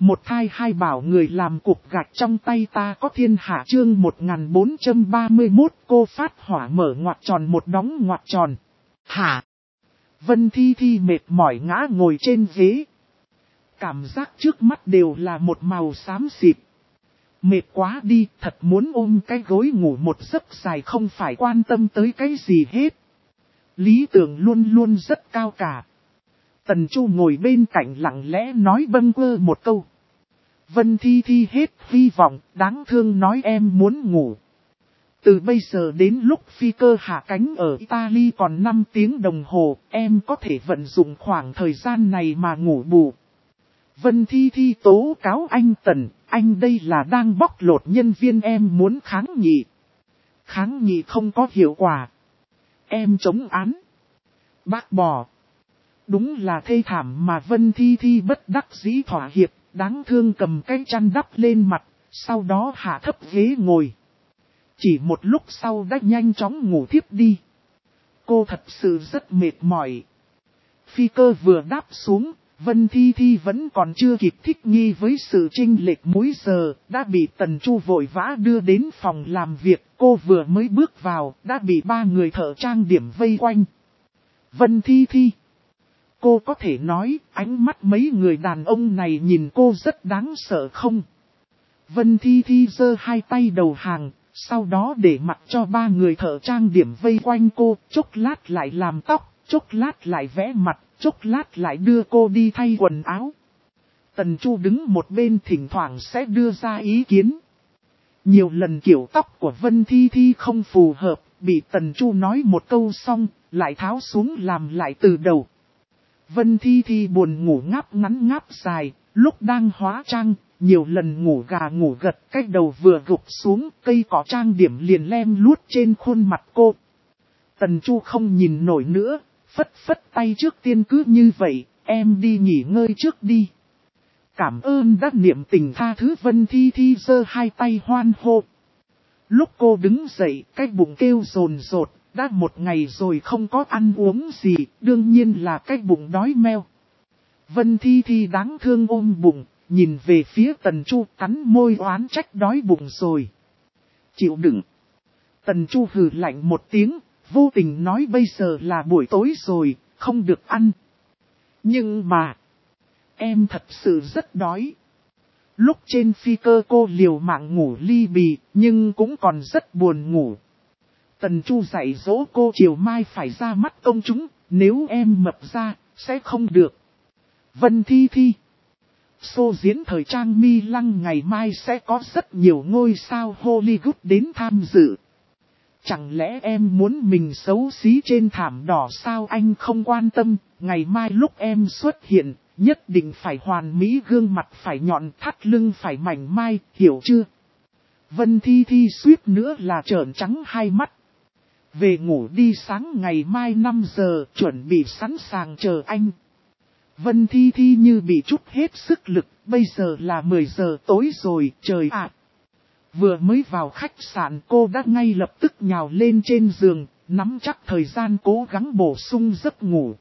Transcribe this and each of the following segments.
Một thai hai bảo người làm cục gạch trong tay ta có thiên hạ chương 1431 cô phát hỏa mở ngoặc tròn một đóng ngoặc tròn. Hả? Vân Thi Thi mệt mỏi ngã ngồi trên ghế. Cảm giác trước mắt đều là một màu xám xịt. Mệt quá đi, thật muốn ôm cái gối ngủ một giấc dài không phải quan tâm tới cái gì hết. Lý tưởng luôn luôn rất cao cả. Tần Chu ngồi bên cạnh lặng lẽ nói bâng quơ một câu. Vân Thi Thi hết hy vọng, đáng thương nói em muốn ngủ. Từ bây giờ đến lúc phi cơ hạ cánh ở Italy còn 5 tiếng đồng hồ, em có thể vận dụng khoảng thời gian này mà ngủ bù. Vân Thi Thi tố cáo anh Tần, anh đây là đang bóc lột nhân viên em muốn kháng nghị. Kháng nghị không có hiệu quả. Em chống án. Bác bỏ. Đúng là thê thảm mà Vân Thi Thi bất đắc dĩ thỏa hiệp, đáng thương cầm cái chăn đắp lên mặt, sau đó hạ thấp ghế ngồi. Chỉ một lúc sau đã nhanh chóng ngủ thiếp đi. Cô thật sự rất mệt mỏi. Phi cơ vừa đáp xuống, Vân Thi Thi vẫn còn chưa kịp thích nghi với sự chênh lệch múi giờ, đã bị Tần Chu vội vã đưa đến phòng làm việc. Cô vừa mới bước vào, đã bị 3 người thợ trang điểm vây quanh. Vân Thi Thi. Cô có thể nói, ánh mắt mấy người đàn ông này nhìn cô rất đáng sợ không? Vân Thi Thi giơ hai tay đầu hàng, sau đó để mặc cho 3 người thợ trang điểm vây quanh cô, chốc lát lại làm tóc, chốc lát lại vẽ mặt, chốc lát lại đưa cô đi thay quần áo. Tần Chu đứng một bên thỉnh thoảng sẽ đưa ra ý kiến. Nhiều lần kiểu tóc của Vân Thi Thi không phù hợp, bị Tần Chu nói một câu xong, lại tháo xuống làm lại từ đầu. Vân Thi Thi buồn ngủ ngáp ngắn ngáp dài, lúc đang hóa trang, nhiều lần ngủ gà ngủ gật, cái đầu vừa gục xuống, cây cỏ trang điểm liền lem luốt trên khuôn mặt cô. Tần Chu không nhìn nổi nữa, phất phất tay trước tiên cứ như vậy, em đi nghỉ ngơi trước đi. Cảm ơn đã niệm tình tha thứ. Vân Thi Thi giơ hai tay hoan hô. Lúc cô đứng dậy, cái bụng kêu rồn rột. Đã một ngày rồi không có ăn uống gì, đương nhiên là cái bụng đói meo. Vân Thi Thi đáng thương ôm bụng, nhìn về phía Tần Chu cắn môi oán trách đói bụng rồi. Chịu đựng. Tần Chu hừ lạnh một tiếng, vô tình nói bây giờ là buổi tối rồi, không được ăn. Nhưng mà, em thật sự rất đói. Lúc trên phi cơ cô liều mạng ngủ ly bì, nhưng cũng còn rất buồn ngủ. Tần Chu dạy dỗ cô chiều mai phải ra mắt công chúng, nếu em mập ra, sẽ không được. Vân Thi Thi. Show diễn thời trang Mi Lăng ngày mai sẽ có rất nhiều ngôi sao Hollywood đến tham dự. Chẳng lẽ em muốn mình xấu xí trên thảm đỏ sao? Anh không quan tâm, ngày mai lúc em xuất hiện, nhất định phải hoàn mỹ, gương mặt phải nhọn, thắt lưng phải mảnh mai, hiểu chưa? Vân Thi Thi suýt nữa là trợn trắng hai mắt. Về ngủ đi, sáng ngày mai 5 giờ, chuẩn bị sẵn sàng chờ anh. Vân Thi Thi như bị trút hết sức lực, bây giờ là 10 giờ tối rồi, trời ạ. Vừa mới vào khách sạn cô đã ngay lập tức nhào lên trên giường, nắm chắc thời gian cố gắng bổ sung giấc ngủ.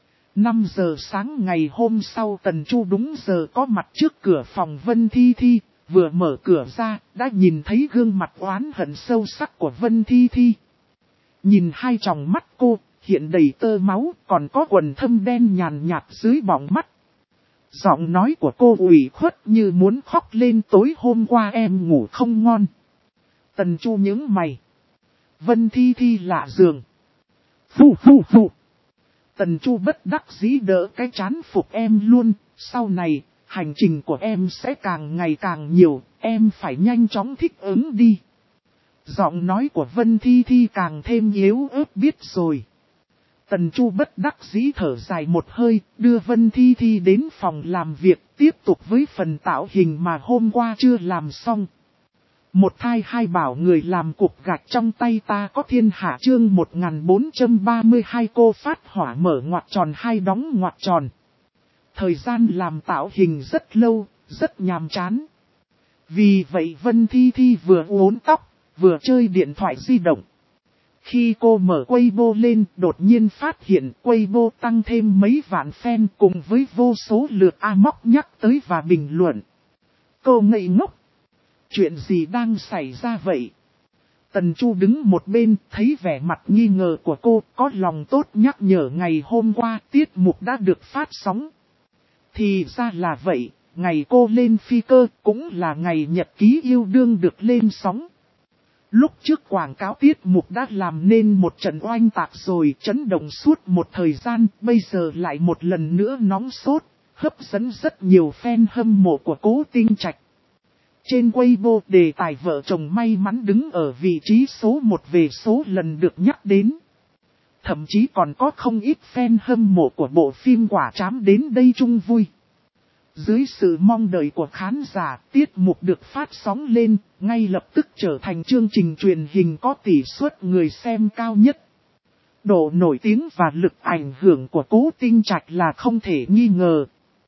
5 giờ sáng ngày hôm sau Tần Chu đúng giờ có mặt trước cửa phòng Vân Thi Thi, vừa mở cửa ra, đã nhìn thấy gương mặt oán hận sâu sắc của Vân Thi Thi. Nhìn hai tròng mắt cô, hiện đầy tơ máu, còn có quần thâm đen nhàn nhạt dưới bọng mắt. Giọng nói của cô ủy khuất như muốn khóc lên, tối hôm qua em ngủ không ngon. Tần Chu nhướng mày. Vân Thi Thi lạ giường. Phù phù phù. Tần Chu bất đắc dĩ đỡ cái trán phục em luôn, sau này, hành trình của em sẽ càng ngày càng nhiều, em phải nhanh chóng thích ứng đi. Giọng nói của Vân Thi Thi càng thêm yếu ớt biết rồi. Tần Chu bất đắc dĩ thở dài một hơi, đưa Vân Thi Thi đến phòng làm việc, tiếp tục với phần tạo hình mà hôm qua chưa làm xong. Một thai hai bảo người làm cục gạch trong tay ta có thiên hạ chương 1432 cô phát hỏa mở ngoặc tròn hai đóng ngoặc tròn. Thời gian làm tạo hình rất lâu, rất nhàm chán. Vì vậy Vân Thi Thi vừa uốn tóc, vừa chơi điện thoại di động. Khi cô mở Weibo lên, đột nhiên phát hiện Weibo tăng thêm mấy vạn fan cùng với vô số lượt móc nhắc tới và bình luận. Cô ngây ngốc. Chuyện gì đang xảy ra vậy? Tần Chu đứng một bên, thấy vẻ mặt nghi ngờ của cô, có lòng tốt nhắc nhở ngày hôm qua tiết mục đã được phát sóng. Thì ra là vậy, ngày cô lên phi cơ cũng là ngày nhật ký yêu đương được lên sóng. Lúc trước quảng cáo tiết mục đã làm nên một trận oanh tạc rồi, chấn động suốt một thời gian, bây giờ lại một lần nữa nóng sốt, hấp dẫn rất nhiều fan hâm mộ của Cố Tinh Trạch. Trên Weibo, đề tài vợ chồng may mắn đứng ở vị trí số 1 về số lần được nhắc đến. Thậm chí còn có không ít fan hâm mộ của bộ phim Quả Trám đến đây chung vui. Dưới sự mong đợi của khán giả, tiết mục được phát sóng lên, ngay lập tức trở thành chương trình truyền hình có tỷ suất người xem cao nhất. Độ nổi tiếng và lực ảnh hưởng của Cố Tinh Trạch là không thể nghi ngờ.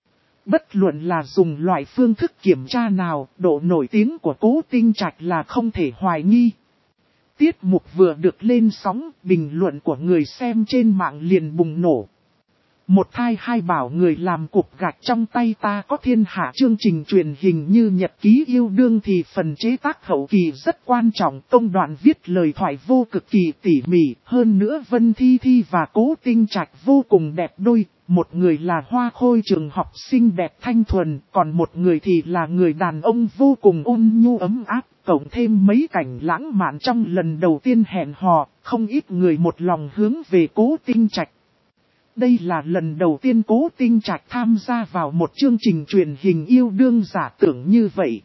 Bất luận là dùng loại phương thức kiểm tra nào, độ nổi tiếng của Cố Tinh Trạch là không thể hoài nghi. Tiết mục vừa được lên sóng, bình luận của người xem trên mạng liền bùng nổ. Một thai hai bảo người làm cục gạch trong tay ta có thiên hạ, chương trình truyền hình như nhật ký yêu đương thì phần chế tác hậu kỳ rất quan trọng, công đoạn viết lời thoại vô cực kỳ tỉ mỉ, hơn nữa Vân Thi Thi và Cố Tinh Trạch vô cùng đẹp đôi, một người là hoa khôi trường học xinh đẹp thanh thuần, còn một người thì là người đàn ông vô cùng ôn nhu ấm áp, cộng thêm mấy cảnh lãng mạn trong lần đầu tiên hẹn hò, không ít người một lòng hướng về Cố Tinh Trạch. Đây là lần đầu tiên Cố Tinh Trạch tham gia vào một chương trình truyền hình yêu đương giả tưởng như vậy.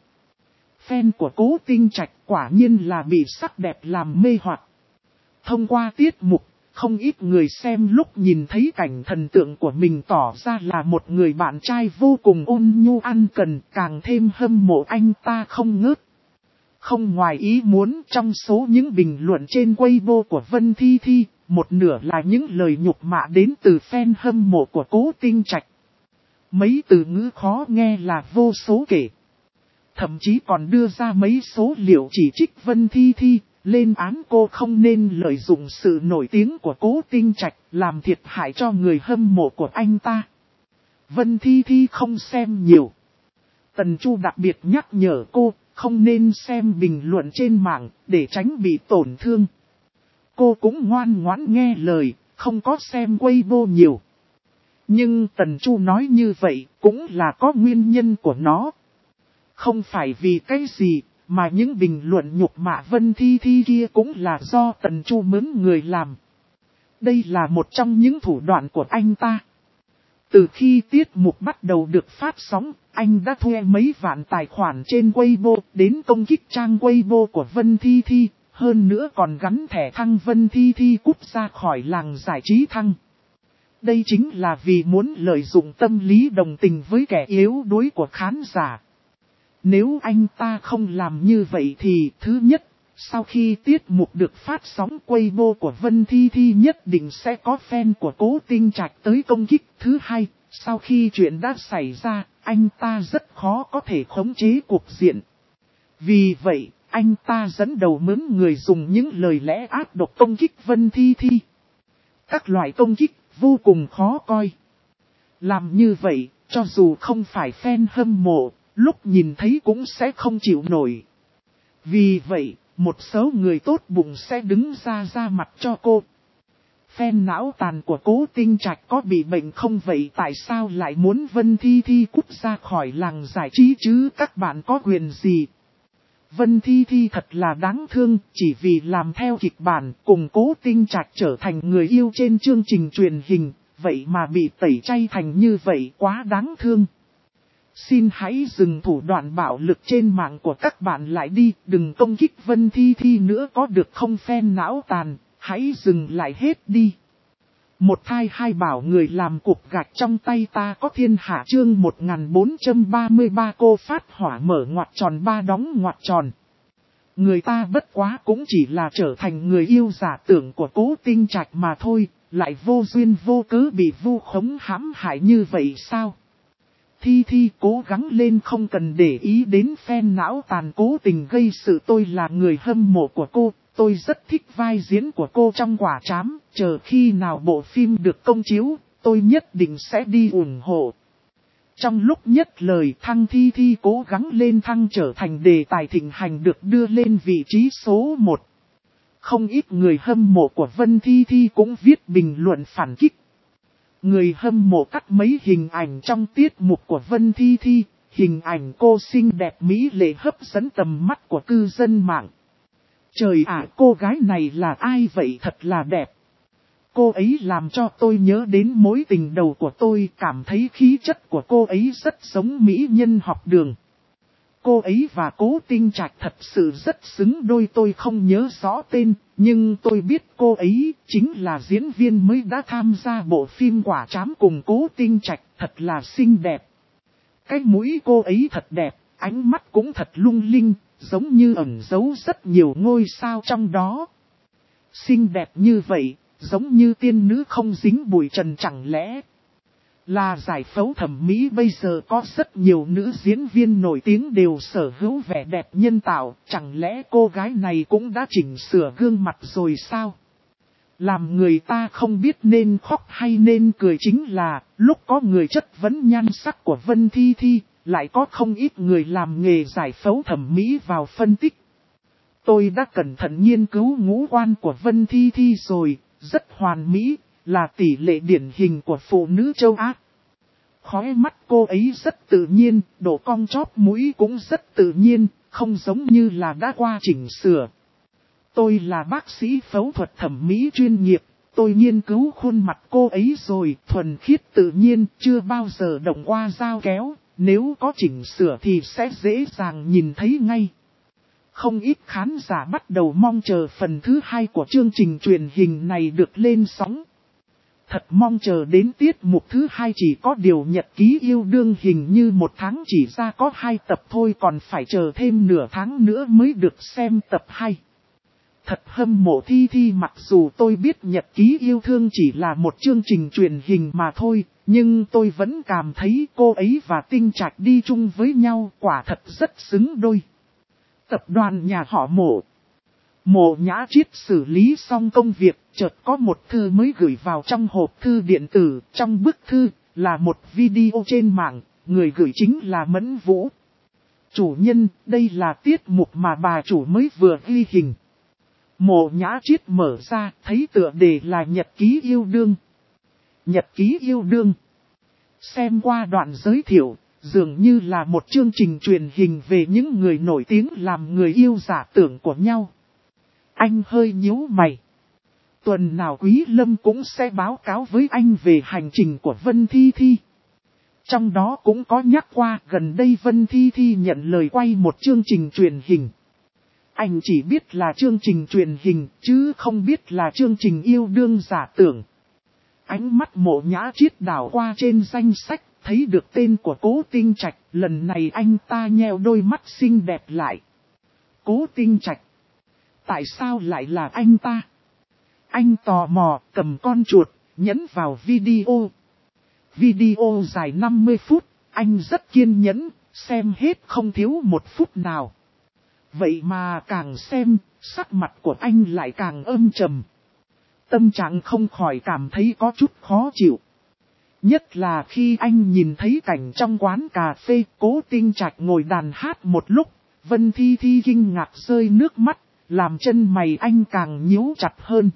Fan của Cố Tinh Trạch quả nhiên là bị sắc đẹp làm mê hoặc. Thông qua tiết mục, không ít người xem lúc nhìn thấy cảnh thần tượng của mình tỏ ra là một người bạn trai vô cùng ôn nhu ăn cần, càng thêm hâm mộ anh ta không ngớt. Không ngoài ý muốn, trong số những bình luận trên Weibo của Vân Thi Thi, một nửa là những lời nhục mạ đến từ fan hâm mộ của Cố Tinh Trạch. Mấy từ ngữ khó nghe là vô số kể. Thậm chí còn đưa ra mấy số liệu chỉ trích Vân Thi Thi, lên án cô không nên lợi dụng sự nổi tiếng của Cố Tinh Trạch, làm thiệt hại cho người hâm mộ của anh ta. Vân Thi Thi không xem nhiều. Tần Chu đặc biệt nhắc nhở cô, không nên xem bình luận trên mạng, để tránh bị tổn thương. Cô cũng ngoan ngoãn nghe lời, không có xem Weibo nhiều. Nhưng Tần Chu nói như vậy, cũng là có nguyên nhân của nó. Không phải vì cái gì, mà những bình luận nhục mạ Vân Thi Thi kia cũng là do Tần Chu mướn người làm. Đây là một trong những thủ đoạn của anh ta. Từ khi tiết mục bắt đầu được phát sóng, anh đã thuê mấy vạn tài khoản trên Weibo đến công kích trang Weibo của Vân Thi Thi, hơn nữa còn gắn thẻ thăng Vân Thi Thi cút ra khỏi làng giải trí thăng. Đây chính là vì muốn lợi dụng tâm lý đồng tình với kẻ yếu đuối của khán giả. Nếu anh ta không làm như vậy thì, thứ nhất, sau khi tiết mục được phát sóng Weibo của Vân Thi Thi nhất định sẽ có fan của Cố Tinh Trạch tới công kích. Thứ hai, sau khi chuyện đã xảy ra, anh ta rất khó có thể khống chế cuộc diện. Vì vậy, anh ta dẫn đầu mướn người dùng những lời lẽ ác độc công kích Vân Thi Thi. Các loại công kích vô cùng khó coi. Làm như vậy, cho dù không phải fan hâm mộ, lúc nhìn thấy cũng sẽ không chịu nổi. Vì vậy, một số người tốt bụng sẽ đứng ra mặt cho cô. Fan não tàn của Cố Tinh Trạch có bị bệnh không vậy, tại sao lại muốn Vân Thi Thi cút ra khỏi làng giải trí chứ, các bạn có quyền gì? Vân Thi Thi thật là đáng thương, chỉ vì làm theo kịch bản cùng Cố Tinh Trạch trở thành người yêu trên chương trình truyền hình, vậy mà bị tẩy chay thành như vậy, quá đáng thương. Xin hãy dừng thủ đoạn bạo lực trên mạng của các bạn lại đi, đừng công kích Vân Thi Thi nữa có được không fan não tàn, hãy dừng lại hết đi. Một thai hai bảo người làm cục gạch trong tay ta có thiên hạ, chương 1433 cô phát hỏa mở ngoặc tròn ba đóng ngoặc tròn. Người ta bất quá cũng chỉ là trở thành người yêu giả tưởng của Cố Tinh Trạch mà thôi, lại vô duyên vô cớ bị vu khống hãm hại như vậy sao? Thi Thi cố gắng lên, không cần để ý đến fan não tàn cố tình gây sự, tôi là người hâm mộ của cô, Tôi rất thích vai diễn của cô trong Quả Trám, chờ khi nào bộ phim được công chiếu, tôi nhất định sẽ đi ủng hộ. Trong lúc nhất lời Thăng Thi Thi cố gắng lên thăng trở thành đề tài thịnh hành được đưa lên vị trí số 1. Không ít người hâm mộ của Vân Thi Thi cũng viết bình luận phản kích. Người hâm mộ cắt mấy hình ảnh trong tiết mục của Vân Thi Thi, hình ảnh cô xinh đẹp mỹ lệ hấp dẫn tầm mắt của cư dân mạng. Trời ạ, cô gái này là ai vậy, thật là đẹp. Cô ấy làm cho tôi nhớ đến mối tình đầu của tôi, cảm thấy khí chất của cô ấy rất giống mỹ nhân học đường. Cô ấy và Cố Tinh Trạch thật sự rất xứng đôi, tôi không nhớ rõ tên, nhưng tôi biết cô ấy chính là diễn viên mới đã tham gia bộ phim Quả Trám cùng Cố Tinh Trạch, thật là xinh đẹp. Cái mũi cô ấy thật đẹp, ánh mắt cũng thật lung linh, giống như ẩn giấu rất nhiều ngôi sao trong đó. Xinh đẹp như vậy, giống như tiên nữ không dính bụi trần, chẳng lẽ là giải phẫu thẩm mỹ? Bây giờ có rất nhiều nữ diễn viên nổi tiếng đều sở hữu vẻ đẹp nhân tạo, chẳng lẽ cô gái này cũng đã chỉnh sửa gương mặt rồi sao? Làm người ta không biết nên khóc hay nên cười chính là, lúc có người chất vấn nhan sắc của Vân Thi Thi, lại có không ít người làm nghề giải phẫu thẩm mỹ vào phân tích. Tôi đã cẩn thận nghiên cứu ngũ quan của Vân Thi Thi rồi, rất hoàn mỹ, là tỷ lệ điển hình của phụ nữ châu Á. Khóe mắt cô ấy rất tự nhiên, độ cong chóp mũi cũng rất tự nhiên, không giống như là đã qua chỉnh sửa. Tôi là bác sĩ phẫu thuật thẩm mỹ chuyên nghiệp, tôi nghiên cứu khuôn mặt cô ấy rồi, thuần khiết tự nhiên, chưa bao giờ động qua dao kéo, nếu có chỉnh sửa thì sẽ dễ dàng nhìn thấy ngay. Không ít khán giả bắt đầu mong chờ phần thứ 2 của chương trình truyền hình này được lên sóng. Thật mong chờ đến tiết mục thứ 2, chỉ có điều nhật ký yêu đương hình như 1 tháng chỉ ra có 2 tập thôi, còn phải chờ thêm nửa tháng nữa mới được xem tập 2. Thật hâm mộ Thi Thi, mặc dù tôi biết nhật ký yêu thương chỉ là một chương trình truyền hình mà thôi, nhưng tôi vẫn cảm thấy cô ấy và Tinh Trạch đi chung với nhau quả thật rất xứng đôi. Tập đoàn nhà họ Mộ. Mộ Nhã Triết xử lý xong công việc, chợt có một thư mới gửi vào trong hộp thư điện tử. Trong bức thư là một video trên mạng, người gửi chính là Mẫn Vũ. Chủ nhân, đây là tiết mục mà bà chủ mới vừa ghi hình. Mộ Nhã Triết mở ra, thấy tựa đề là nhật ký yêu đương. Nhật ký yêu đương. Xem qua đoạn giới thiệu, dường như là một chương trình truyền hình về những người nổi tiếng làm người yêu giả tưởng của nhau. Anh hơi nhíu mày. Tuần nào Quý Lâm cũng sẽ báo cáo với anh về hành trình của Vân Thi Thi. Trong đó cũng có nhắc qua gần đây Vân Thi Thi nhận lời quay một chương trình truyền hình. Anh chỉ biết là chương trình truyền hình chứ không biết là chương trình yêu đương giả tưởng. Ánh mắt Mộ Nhã Triết đảo qua trên danh sách, thấy được tên của Cố Tinh Trạch, lần này anh ta nheo đôi mắt xinh đẹp lại. Cố Tinh Trạch. Tại sao lại là anh ta? Anh tò mò, cầm con chuột, nhấn vào video. Video dài 50 phút, anh rất kiên nhẫn, xem hết không thiếu 1 phút nào. Vậy mà càng xem, sắc mặt của anh lại càng âm trầm. Tâm trạng không khỏi cảm thấy có chút khó chịu. Nhất là khi anh nhìn thấy cảnh trong quán cà phê, Cố Tinh Trạch ngồi đàn hát một lúc, Vân Thi Thi kinh ngạc rơi nước mắt, làm chân mày anh càng nhíu chặt hơn.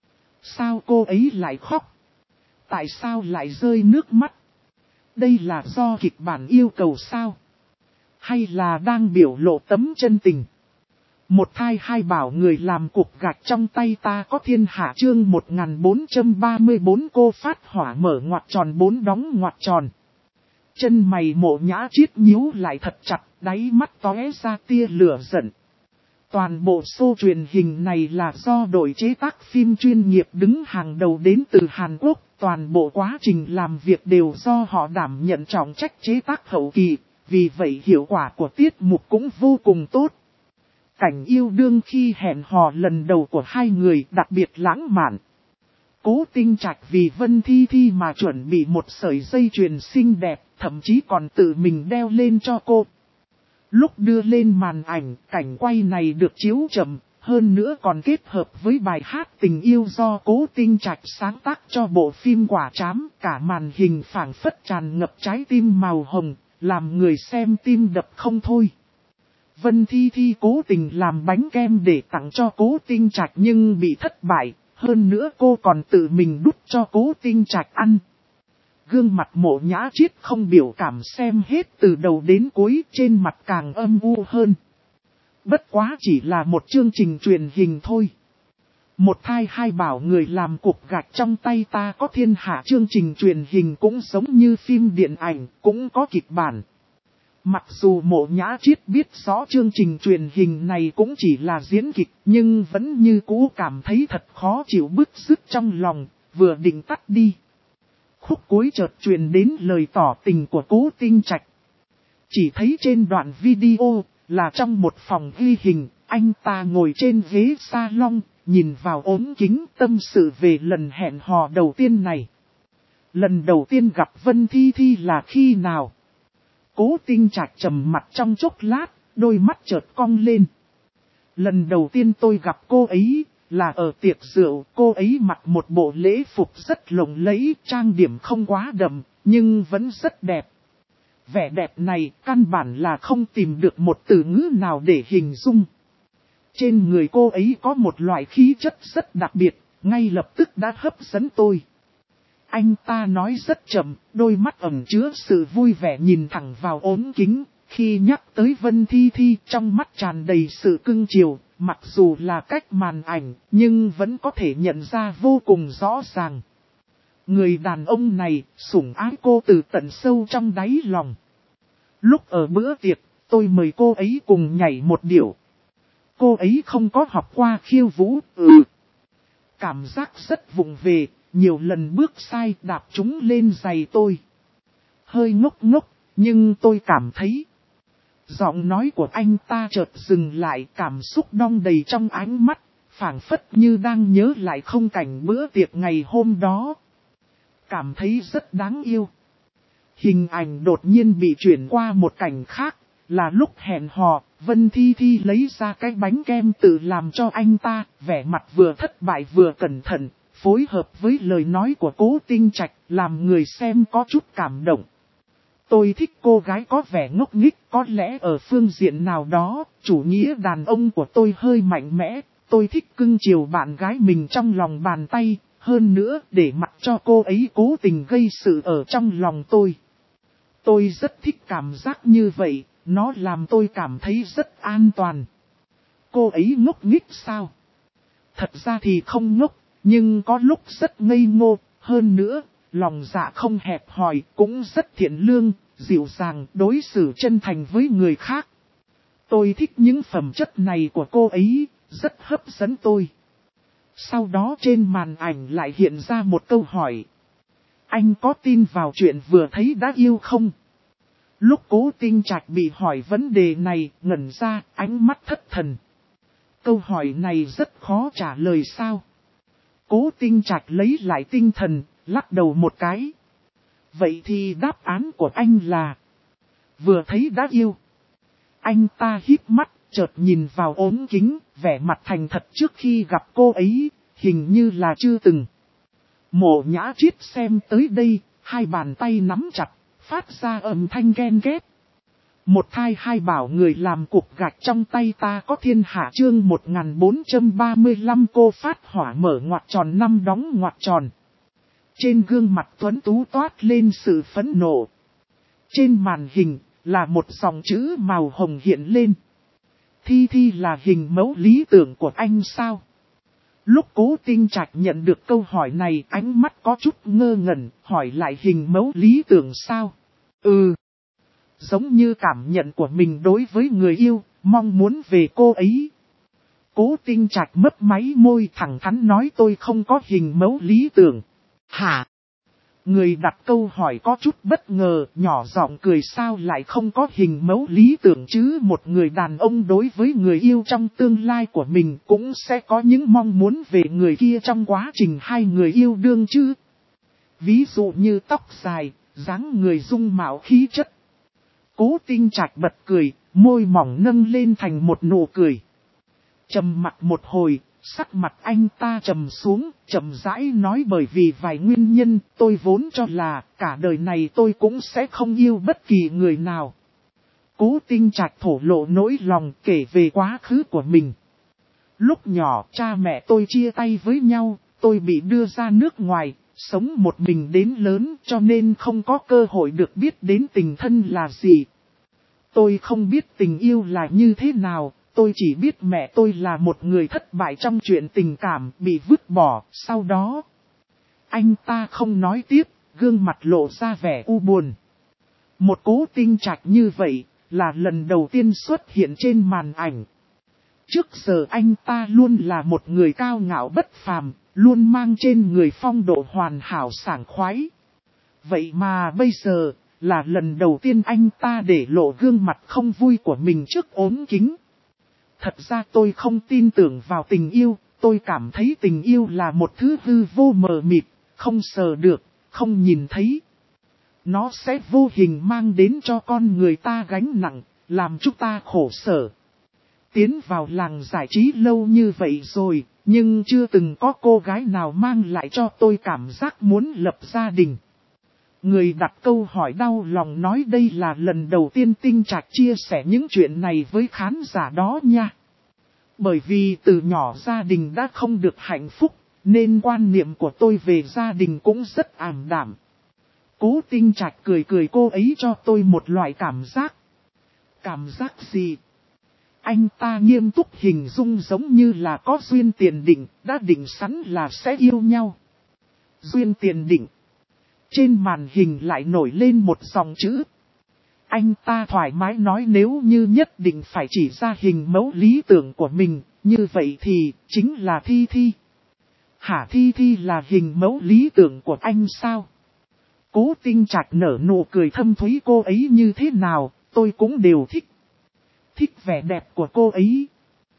Sao cô ấy lại khóc? Tại sao lại rơi nước mắt? Đây là do kịch bản yêu cầu sao? Hay là đang biểu lộ tấm chân tình? Một thai hai bảo người làm cục gạch trong tay ta có thiên hạ, chương 1434 cô phát hỏa mở ngoặc tròn 4 đóng ngoặc tròn. Chân mày Mộ Nhã Triết nhíu lại thật chặt, đáy mắt tóe ra tia lửa giận. Toàn bộ show truyền hình này là do đội chế tác phim chuyên nghiệp đứng hàng đầu đến từ Hàn Quốc, toàn bộ quá trình làm việc đều do họ đảm nhận trọng trách chế tác hậu kỳ, vì vậy hiệu quả của tiết mục cũng vô cùng tốt. Cảnh yêu đương khi hẹn hò lần đầu của hai người đặc biệt lãng mạn. Cố Tinh Trạch vì Vân Thi Thi mà chuẩn bị một sợi dây chuyền xinh đẹp, thậm chí còn tự mình đeo lên cho cô. Lúc đưa lên màn ảnh, cảnh quay này được chiếu chậm, hơn nữa còn kết hợp với bài hát Tình yêu do Cố Tinh Trạch sáng tác cho bộ phim Quả Trám, cả màn hình phảng phất tràn ngập trái tim màu hồng, làm người xem tim đập không thôi. Vân Thi Thi cố tình làm bánh kem để tặng cho Cố Tinh Trạch nhưng bị thất bại, hơn nữa cô còn tự mình đút cho Cố Tinh Trạch ăn. Gương mặt Mộ Nhã Triết không biểu cảm xem hết từ đầu đến cuối, trên mặt càng âm u hơn. Bất quá chỉ là một chương trình truyền hình thôi. Một thai hai bảo người làm cục gạch trong tay ta có thiên hạ, chương trình truyền hình cũng giống như phim điện ảnh, cũng có kịch bản. Mặc dù Mộ Nhã Triết biết rõ chương trình truyền hình này cũng chỉ là diễn kịch, nhưng vẫn như cũ cảm thấy thật khó chịu, bứt rứt trong lòng, vừa định tắt đi. Khúc cuối chợt truyền đến lời tỏ tình của Cố Tinh Trạch. Chỉ thấy trên đoạn video, là trong một phòng ghi hình, anh ta ngồi trên ghế salon, nhìn vào ống kính tâm sự về lần hẹn hò đầu tiên này. Lần đầu tiên gặp Vân Thi Thi là khi nào? Cố Tinh Trạch trầm mặt trong chốc lát, đôi mắt chợt cong lên. Lần đầu tiên tôi gặp cô ấy, là ở tiệc rượu, cô ấy mặc một bộ lễ phục rất lộng lẫy, trang điểm không quá đậm, nhưng vẫn rất đẹp. Vẻ đẹp này căn bản là không tìm được một từ ngữ nào để hình dung. Trên người cô ấy có một loại khí chất rất đặc biệt, ngay lập tức đã hấp dẫn tôi. Anh ta nói rất chậm, đôi mắt ẩn chứa sự vui vẻ nhìn thẳng vào ống kính. Khi nhắc tới Vân Thi Thi, trong mắt tràn đầy sự cưng chiều, mặc dù là cách màn ảnh, nhưng vẫn có thể nhận ra vô cùng rõ ràng. Người đàn ông này sủng ái cô từ tận sâu trong đáy lòng. Lúc ở bữa tiệc, tôi mời cô ấy cùng nhảy một điệu. Cô ấy không có học qua khiêu vũ, cảm giác rất vụng về, nhiều lần bước sai đạp chúng lên giày tôi. Hơi ngốc ngốc, nhưng tôi cảm thấy. Giọng nói của anh ta chợt dừng lại, cảm xúc đong đầy trong ánh mắt, phảng phất như đang nhớ lại khung cảnh bữa tiệc ngày hôm đó. Cảm thấy rất đáng yêu. Hình ảnh đột nhiên bị chuyển qua một cảnh khác, là lúc hẹn hò, Vân Thi Thi lấy ra cái bánh kem tự làm cho anh ta, vẻ mặt vừa thất bại vừa cẩn thận, phối hợp với lời nói của Cố Tinh Trạch, làm người xem có chút cảm động. Tôi thích cô gái có vẻ ngốc nghếch, có lẽ ở phương diện nào đó, chủ nghĩa đàn ông của tôi hơi mạnh mẽ, tôi thích cưng chiều bạn gái mình trong lòng bàn tay, hơn nữa để mặc cho cô ấy cố tình gây sự ở trong lòng tôi. Tôi rất thích cảm giác như vậy, nó làm tôi cảm thấy rất an toàn. Cô ấy ngốc nghếch sao? Thật ra thì không ngốc, nhưng có lúc rất ngây ngô, hơn nữa, lòng dạ không hẹp hòi, cũng rất thiện lương, dịu dàng, đối xử chân thành với người khác. Tôi thích những phẩm chất này của cô ấy, rất hấp dẫn tôi. Sau đó trên màn ảnh lại hiện ra một câu hỏi. Anh có tin vào chuyện vừa thấy đã yêu không? Lúc Cố Tinh Trạch bị hỏi vấn đề này, ngẩn ra, ánh mắt thất thần. Câu hỏi này rất khó trả lời sao? Cố Tinh Trạch lấy lại tinh thần, lắc đầu một cái. Vậy thì đáp án của anh là vừa thấy đã yêu. Anh ta híp mắt, chợt nhìn vào ống kính, vẻ mặt thành thật trước khi gặp cô ấy, hình như là chưa từng. Mộ Nhã Triết xem tới đây, hai bàn tay nắm chặt, phát ra âm thanh ghen ghét. Một thai hai bảo người làm cục gạch trong tay ta có thiên hạ, chương 1435 cô phát hỏa mở ngoặc tròn năm đóng ngoặc tròn. Trên gương mặt tuấn tú toát lên sự phẫn nộ. Trên màn hình là một dòng chữ màu hồng hiện lên. Thi Thi là hình mẫu lý tưởng của anh sao? Lúc Cố Tinh Trạch nhận được câu hỏi này, ánh mắt có chút ngơ ngẩn, hỏi lại hình mẫu lý tưởng sao? Giống như cảm nhận của mình đối với người yêu, mong muốn về cô ấy. Cố Tinh Trạch mấp máy môi thẳng thắn nói tôi không có hình mẫu lý tưởng. Hả? Người đặt câu hỏi có chút bất ngờ, nhỏ giọng cười sao lại không có hình mẫu lý tưởng chứ, một người đàn ông đối với người yêu trong tương lai của mình cũng sẽ có những mong muốn về người kia trong quá trình hai người yêu đương chứ. Ví dụ như tóc dài, dáng người dung mạo khí chất. Cố Tinh Trạch bật cười, môi mỏng nâng lên thành một nụ cười. Trầm mặt một hồi, sắc mặt anh ta trầm xuống, chậm rãi nói bởi vì vài nguyên nhân tôi vốn cho là cả đời này tôi cũng sẽ không yêu bất kỳ người nào. Cố Tinh Trạch thổ lộ nỗi lòng kể về quá khứ của mình. Lúc nhỏ cha mẹ tôi chia tay với nhau, tôi bị đưa ra nước ngoài, sống một mình đến lớn cho nên không có cơ hội được biết đến tình thân là gì. Tôi không biết tình yêu là như thế nào, tôi chỉ biết mẹ tôi là một người thất bại trong chuyện tình cảm bị vứt bỏ, sau đó. Anh ta không nói tiếp, gương mặt lộ ra vẻ u buồn. Một Cố Tinh Trạch như vậy, là lần đầu tiên xuất hiện trên màn ảnh. Trước giờ anh ta luôn là một người cao ngạo bất phàm, luôn mang trên người phong độ hoàn hảo sảng khoái. Vậy mà bây giờ, là lần đầu tiên anh ta để lộ gương mặt không vui của mình trước ốm kính. Thật ra tôi không tin tưởng vào tình yêu, tôi cảm thấy tình yêu là một thứ hư vô mờ mịt, không sờ được, không nhìn thấy. Nó sẽ vô hình mang đến cho con người ta gánh nặng, làm chúng ta khổ sở. Tiến vào làng giải trí lâu như vậy rồi, nhưng chưa từng có cô gái nào mang lại cho tôi cảm giác muốn lập gia đình. Người đặt câu hỏi đau lòng nói đây là lần đầu tiên Tinh Trạch chia sẻ những chuyện này với khán giả đó nha. Bởi vì từ nhỏ gia đình đã không được hạnh phúc, nên quan niệm của tôi về gia đình cũng rất ảm đạm. Cố Tinh Trạch cười cười cô ấy cho tôi một loại cảm giác. Cảm giác gì? Anh ta nghiêm túc hình dung giống như là có duyên tiền định, đã định sẵn là sẽ yêu nhau. Duyên tiền định. Trên màn hình lại nổi lên một dòng chữ. Anh ta thoải mái nói nếu như nhất định phải chỉ ra hình mẫu lý tưởng của mình, như vậy thì chính là Thi Thi. Hả, Thi Thi là hình mẫu lý tưởng của anh sao? Cố Tinh Trạch nở nụ cười thâm thúy, cô ấy như thế nào, tôi cũng đều thích. Thích vẻ đẹp của cô ấy.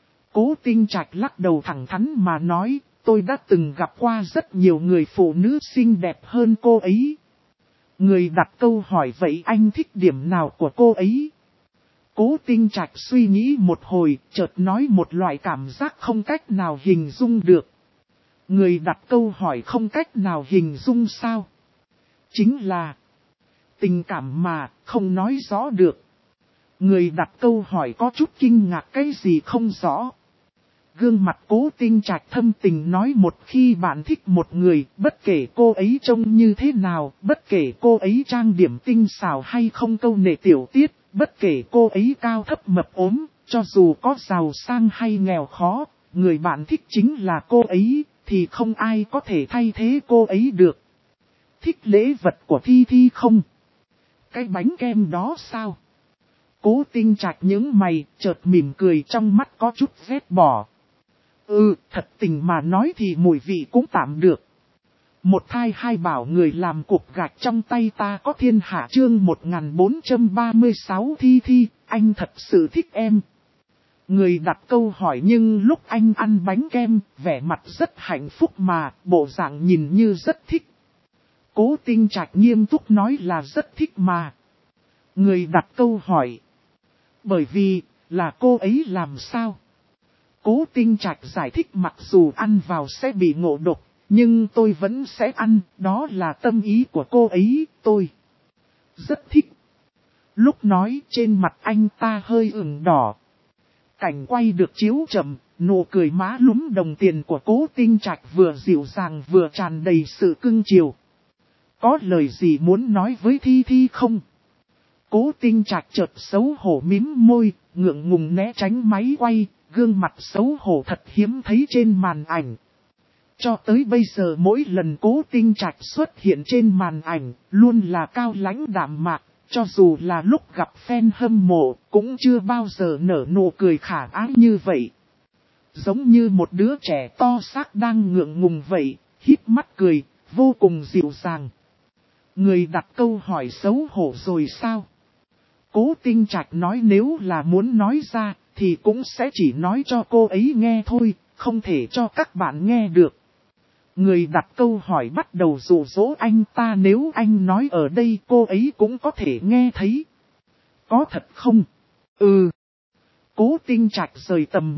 Cố Tinh Trạch lắc đầu thẳng thắn mà nói, tôi đã từng gặp qua rất nhiều người phụ nữ xinh đẹp hơn cô ấy. Người đặt câu hỏi vậy anh thích điểm nào của cô ấy? Cố Tinh Trạch suy nghĩ một hồi, chợt nói một loại cảm giác không cách nào hình dung được. Người đặt câu hỏi không cách nào hình dung sao? Chính là tình cảm mà không nói rõ được. Người đặt câu hỏi có chút kinh ngạc cái gì không rõ. Gương mặt Cố Tinh Trạch thâm tình nói một khi bạn thích một người, bất kể cô ấy trông như thế nào, bất kể cô ấy trang điểm tinh xảo hay không câu nệ tiểu tiết, bất kể cô ấy cao thấp mập ốm, cho dù có giàu sang hay nghèo khó, người bạn thích chính là cô ấy, thì không ai có thể thay thế cô ấy được. Thích lễ vật của Thi Thi không? Cái bánh kem đó sao? Cố Tinh Trạch những mày, chợt mỉm cười trong mắt có chút ghét bỏ. Thật tình mà nói thì mùi vị cũng tạm được. Một thai hai bảo người làm cục gạch trong tay ta có thiên hạ chương 1436 Thi Thi, anh thật sự thích em. Người đặt câu hỏi nhưng lúc anh ăn bánh kem, vẻ mặt rất hạnh phúc mà, bộ dạng nhìn như rất thích. Cố Tinh Trạch nghiêm túc nói là rất thích mà. Người đặt câu hỏi. Bởi vì, là cô ấy làm sao? Cố Tinh Trạch giải thích mặc dù ăn vào sẽ bị ngộ độc, nhưng tôi vẫn sẽ ăn, đó là tâm ý của cô ấy, tôi rất thích. Lúc nói trên mặt anh ta hơi ửng đỏ. Cảnh quay được chiếu chậm, nụ cười má lúm đồng tiền của Cố Tinh Trạch vừa dịu dàng vừa tràn đầy sự cưng chiều. Có lời gì muốn nói với Thi Thi không? Cố Tinh Trạch chợt xấu hổ mím môi, ngượng ngùng né tránh máy quay, gương mặt xấu hổ thật hiếm thấy trên màn ảnh. Cho tới bây giờ mỗi lần Cố Tinh Trạch xuất hiện trên màn ảnh, luôn là cao lãnh đạm mạc, cho dù là lúc gặp fan hâm mộ, cũng chưa bao giờ nở nụ cười khả ái như vậy. Giống như một đứa trẻ to xác đang ngượng ngùng vậy, híp mắt cười, vô cùng dịu dàng. Người đặt câu hỏi xấu hổ rồi sao? Cố Tinh Trạch nói nếu là muốn nói ra, thì cũng sẽ chỉ nói cho cô ấy nghe thôi, không thể cho các bạn nghe được. Người đặt câu hỏi bắt đầu dụ dỗ anh ta nếu anh nói ở đây cô ấy cũng có thể nghe thấy. Có thật không? Cố Tinh Trạch rời tầm mắt,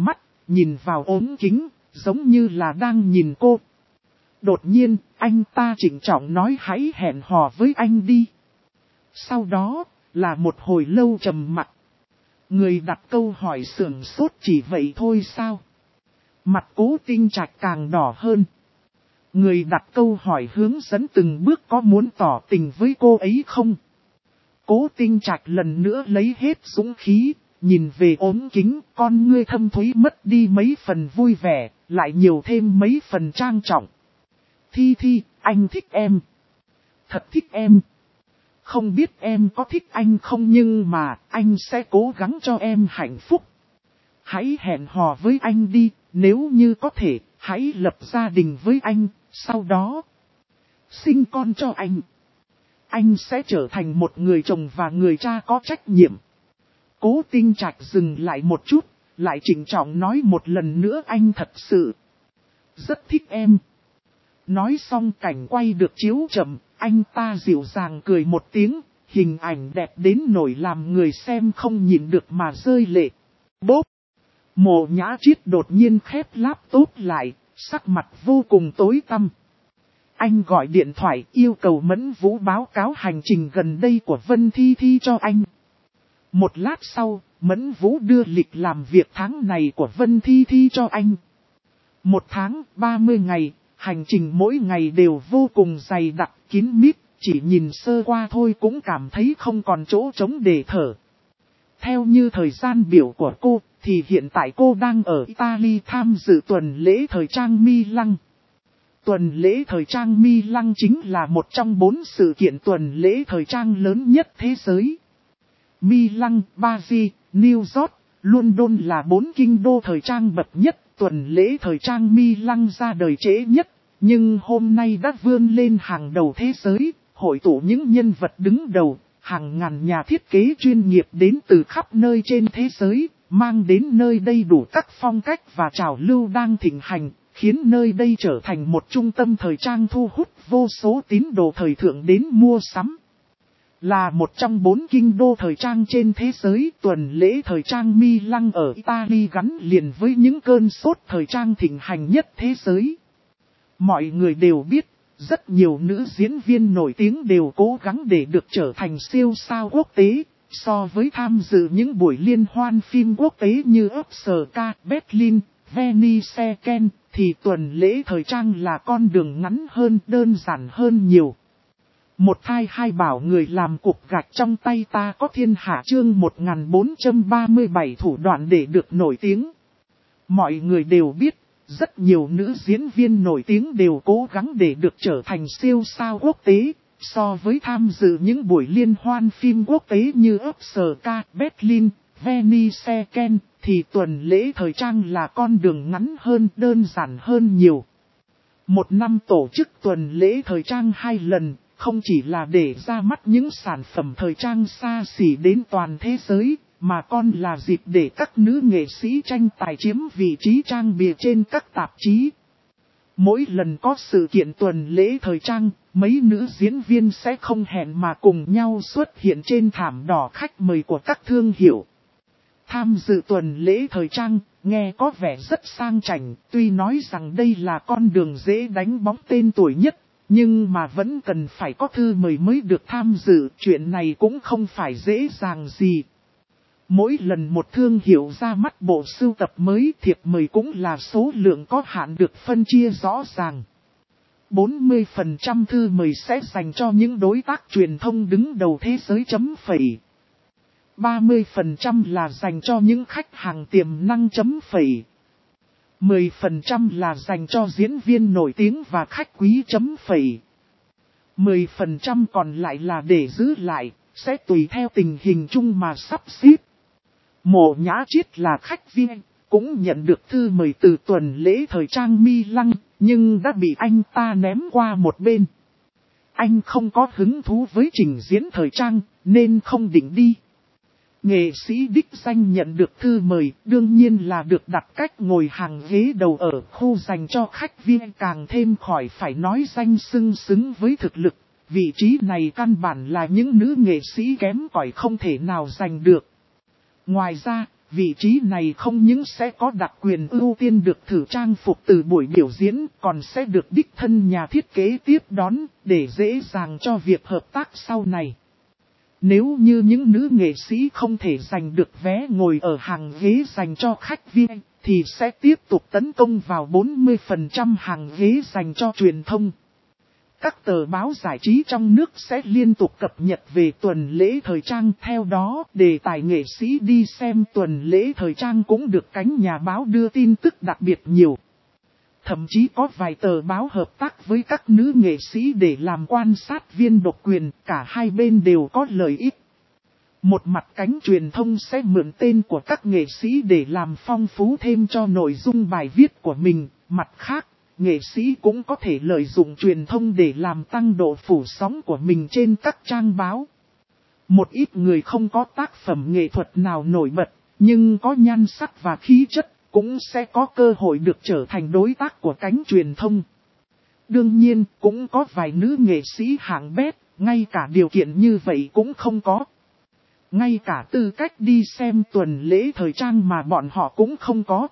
nhìn vào ống kính, giống như là đang nhìn cô. Đột nhiên, anh ta trịnh trọng nói hãy hẹn hò với anh đi. Sau đó, là một hồi lâu trầm mặc. Người đặt câu hỏi sửng sốt chỉ vậy thôi sao? Mặt Cố Tinh Trạch càng đỏ hơn. Người đặt câu hỏi hướng dẫn từng bước có muốn tỏ tình với cô ấy không? Cố Tinh Trạch lần nữa lấy hết dũng khí, nhìn về ống kính, con ngươi thâm thúy mất đi mấy phần vui vẻ, lại nhiều thêm mấy phần trang trọng. Thi Thi, anh thích em. Thật thích em. Không biết em có thích anh không nhưng mà anh sẽ cố gắng cho em hạnh phúc. Hãy hẹn hò với anh đi, nếu như có thể, hãy lập gia đình với anh, sau đó sinh con cho anh. Anh sẽ trở thành một người chồng và người cha có trách nhiệm. Cố Tinh Trạch dừng lại một chút, lại trịnh trọng nói một lần nữa anh thật sự rất thích em. Nói xong cảnh quay được chiếu chậm, anh ta dịu dàng cười một tiếng, hình ảnh đẹp đến nỗi làm người xem không nhìn được mà rơi lệ. Bốp! Mộ Nhã Chiết đột nhiên khép laptop lại, sắc mặt vô cùng tối tăm. Anh gọi điện thoại yêu cầu Mẫn Vũ báo cáo hành trình gần đây của Vân Thi Thi cho anh. Một lát sau, Mẫn Vũ đưa lịch làm việc tháng này của Vân Thi Thi cho anh. 1 tháng, 30 ngày, hành trình mỗi ngày đều vô cùng dày đặc kín mít, chỉ nhìn sơ qua thôi cũng cảm thấy không còn chỗ trống để thở. Theo như thời gian biểu của cô, thì hiện tại cô đang ở Italy tham dự tuần lễ thời trang Milan. Tuần lễ thời trang Milan chính là một trong 4 sự kiện tuần lễ thời trang lớn nhất thế giới. Milan, Paris, New York, London là 4 kinh đô thời trang bậc nhất. Tuần lễ thời trang Milan ra đời trễ nhất, nhưng hôm nay đã vươn lên hàng đầu thế giới, hội tụ những nhân vật đứng đầu, hàng ngàn nhà thiết kế chuyên nghiệp đến từ khắp nơi trên thế giới, mang đến nơi đây đủ các phong cách và trào lưu đang thịnh hành, khiến nơi đây trở thành một trung tâm thời trang thu hút vô số tín đồ thời thượng đến mua sắm. Là một trong 4 kinh đô thời trang trên thế giới, tuần lễ thời trang Milan ở Italy gắn liền với những cơn sốt thời trang thịnh hành nhất thế giới. Mọi người đều biết, rất nhiều nữ diễn viên nổi tiếng đều cố gắng để được trở thành siêu sao quốc tế, so với tham dự những buổi liên hoan phim quốc tế như Oscar, Berlin, Venice, Cannes, thì tuần lễ thời trang là con đường ngắn hơn, đơn giản hơn nhiều. Một thai hai bảo người làm cục gạch trong tay ta có thiên hạ chương 1437 thủ đoạn để được nổi tiếng. Mọi người đều biết, rất nhiều nữ diễn viên nổi tiếng đều cố gắng để được trở thành siêu sao quốc tế, so với tham dự những buổi liên hoan phim quốc tế như Oscar, Berlin, Venice, Cannes, thì tuần lễ thời trang là con đường ngắn hơn, đơn giản hơn nhiều. Một năm tổ chức tuần lễ thời trang 2 lần. Không chỉ là để ra mắt những sản phẩm thời trang xa xỉ đến toàn thế giới, mà còn là dịp để các nữ nghệ sĩ tranh tài chiếm vị trí trang bìa trên các tạp chí. Mỗi lần có sự kiện tuần lễ thời trang, mấy nữ diễn viên sẽ không hẹn mà cùng nhau xuất hiện trên thảm đỏ khách mời của các thương hiệu. Tham dự tuần lễ thời trang, nghe có vẻ rất sang chảnh, tuy nói rằng đây là con đường dễ đánh bóng tên tuổi nhất. Nhưng mà vẫn cần phải có thư mời mới được tham dự, chuyện này cũng không phải dễ dàng gì. Mỗi lần một thương hiệu ra mắt bộ sưu tập mới, thiệp mời cũng là số lượng có hạn được phân chia rõ ràng. 40% thư mời sẽ dành cho những đối tác truyền thông đứng đầu thế giới chấm phẩy. 30% là dành cho những khách hàng tiềm năng chấm phẩy. 10% là dành cho diễn viên nổi tiếng và khách quý chấm phẩy. 10% còn lại là để giữ lại, sẽ tùy theo tình hình chung mà sắp xếp. Mộ Nhã Chiết là khách VIP, cũng nhận được thư mời từ tuần lễ thời trang Milan, nhưng đã bị anh ta ném qua một bên. Anh không có hứng thú với trình diễn thời trang, nên không định đi. Nghệ sĩ đích danh nhận được thư mời, đương nhiên là được đặt cách ngồi hàng ghế đầu ở khu dành cho khách VIP, càng thêm khỏi phải nói danh xứng với thực lực. Vị trí này căn bản là những nữ nghệ sĩ kém cỏi không thể nào giành được. Ngoài ra, Vị trí này không những sẽ có đặc quyền ưu tiên được thử trang phục từ buổi biểu diễn, còn sẽ được đích thân nhà thiết kế tiếp đón, để dễ dàng cho việc hợp tác sau này. Nếu như những nữ nghệ sĩ không thể giành được vé ngồi ở hàng ghế dành cho khách VIP, thì sẽ tiếp tục tấn công vào 40% hàng ghế dành cho truyền thông. Các tờ báo giải trí trong nước sẽ liên tục cập nhật về tuần lễ thời trang, theo đó đề tài nghệ sĩ đi xem tuần lễ thời trang cũng được cánh nhà báo đưa tin tức đặc biệt nhiều. Thậm chí có vài tờ báo hợp tác với các nữ nghệ sĩ để làm quan sát viên độc quyền, cả hai bên đều có lợi ích. Một mặt cánh truyền thông sẽ mượn tên của các nghệ sĩ để làm phong phú thêm cho nội dung bài viết của mình, mặt khác, nghệ sĩ cũng có thể lợi dụng truyền thông để làm tăng độ phủ sóng của mình trên các trang báo. Một ít người không có tác phẩm nghệ thuật nào nổi bật, nhưng có nhan sắc và khí chất, cũng sẽ có cơ hội được trở thành đối tác của cánh truyền thông. Đương nhiên, cũng có vài nữ nghệ sĩ hạng bét, ngay cả điều kiện như vậy cũng không có. Ngay cả tư cách đi xem tuần lễ thời trang mà bọn họ cũng không có.